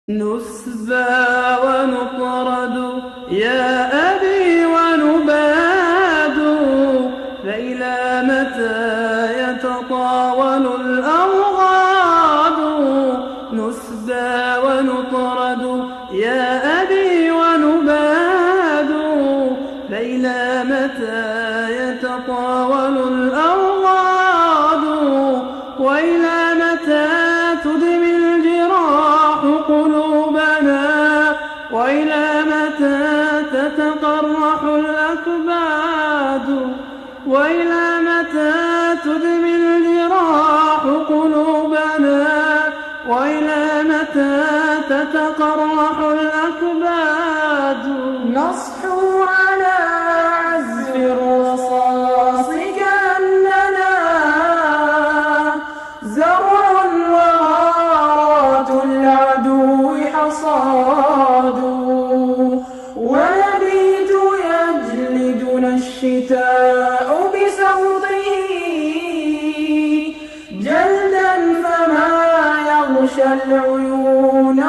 نسبى ونطرد يا أبي ونباد، فإلى متى يتطاول الأوغاد؟ نسبى ونطرد يا أبي ونباد، فإلى متى يتطاول الأوغاد؟ وإلى متى تدمي الجراح قلوبنا؟ وإلى متى تتقرح الأكباد؟ وإلى متى تدمي الجراح قلوبنا؟ وإلى متى تتقرح الأكباد؟ نصحو على عزف الرصاص كأننا زرع وغارات العدو حصاد، ونبيت يجلدنا الشتاء بسوطه جلدا فما يغشى العيون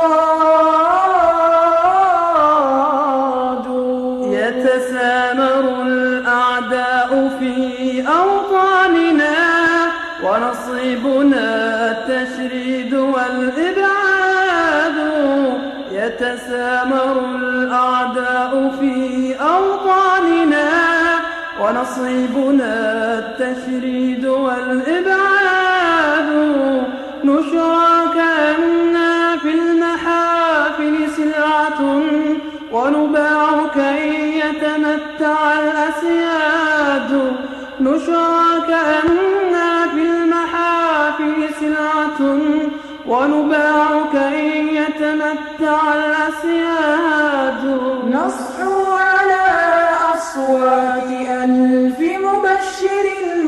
رقاد. يتسامر الأعداء في أوطاننا، ونصيبنا التشريد والإبعاد. يتسامر الأعداء في أوطاننا، ونصيبنا التشريد والإبعاد. نشرى كأننا في المحافل سلعة، ونباع كي يتمتع الأسياد. نشرى كأننا في المحافل سلعة، ونباع كي يتمتع الأسياد. نصحو على أصوات ألف مبشر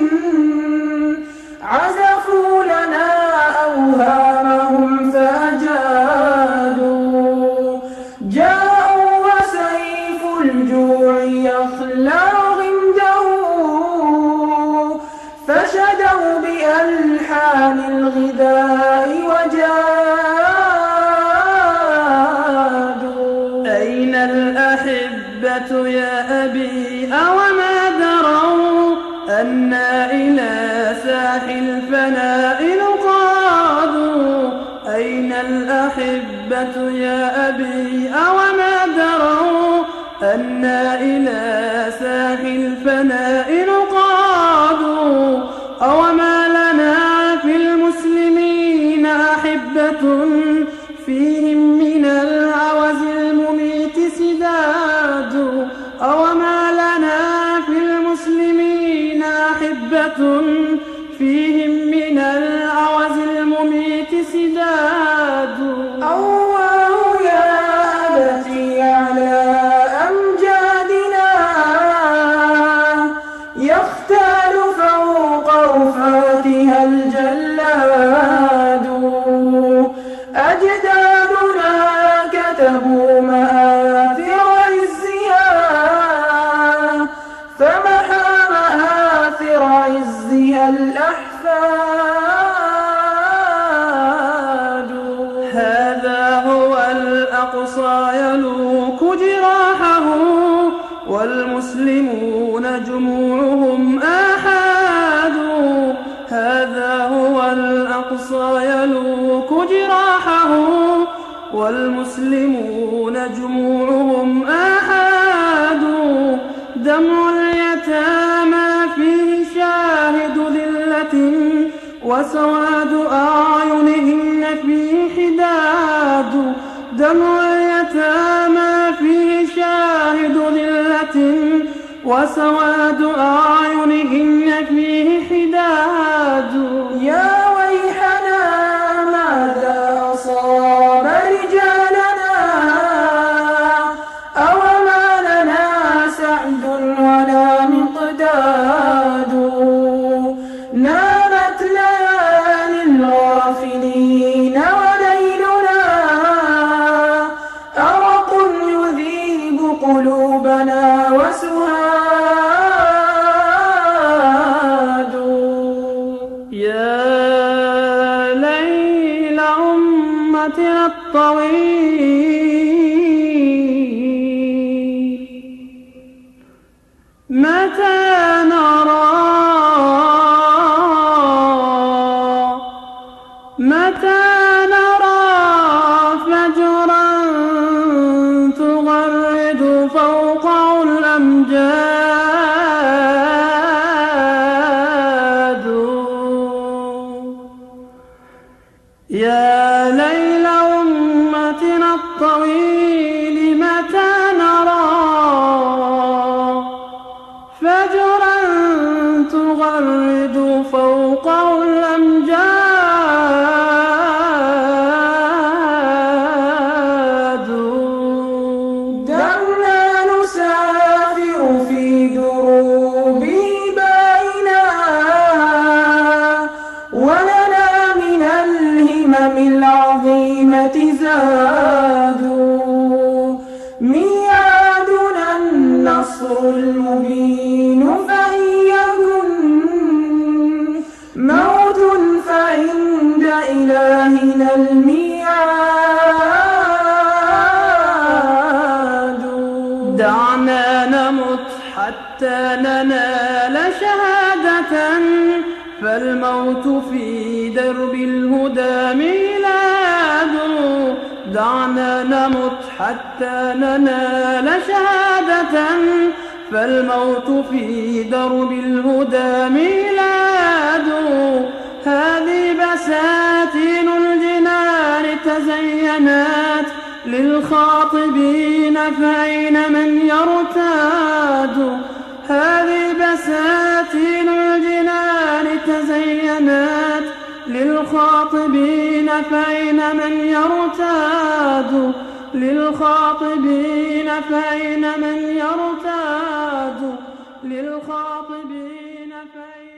عزفوا لنا أوهامهم فأجادوا. جاءوا وسيف الجوع يخلع غمده، فشدوا بألحان الغذاء وجادوا. أين الأحبة يا أبي أوما دروا أنا إلى ساحل الفناء نقاد؟ أين الأحبة يا أبي أوما دروا أنا إلى ساحل الفناء نقاد؟ أوما لنا في المسلمين أحبة فيهم من العوز المميت سداد؟ أوما لنا في المسلمين أحبة فيهم من العوز المميت سداد؟ أواه يا أبتي على أمجادنا، يختال فوق رفاتها الجلاد. أجدادنا كتبوا مآثر عزها، فمحى مآثر عزها الأحفاد. هذا هو الأقصى يلوك جراحه، والمسلمون جموعهم آحاد. هذا هو الأقصى يلوك جراحه، والمسلمون جموعهم آحاد. دمع اليتامى فيه شاهد ذلة، وسواد أعينهن فيه حداد. دمع اليتامى فيه شاهد ذلة، وسواد أعينهن فيه حداد. يا ويحنا ماذا أصاب رجالنا؟ أوما لنا سعد ولا مقداد. نامت ليالي الغافلين وليلنا، أرق يذيب قلوبنا وسهاد. يا أمتنا الطويل متى نرى فجرا تغرد فوقه الأمجاد يا ليل أمتنا الطويل متى نرى فجرا تغرد فوقه الأمجاد دعنا نسافر في دروب باينا ولنا من الهمم العظيمة زاد ميعادنا النصر المبين فإن يكن موت فعند إلهنا الميعاد دعنا نمت حتى ننال شهادة فالموت في درب الهدى ميلاد دعنا نمت حتى ننال شهادة فالموت في درب الهدى ميلاد هذه بساتين الجنان تزينت للخاطبين فأين من يرتاد هذه بساتين الجنان تزينت للخاطبين فأين من يرتاد للخاطبين فأين من يرتاد للخاطبين فأين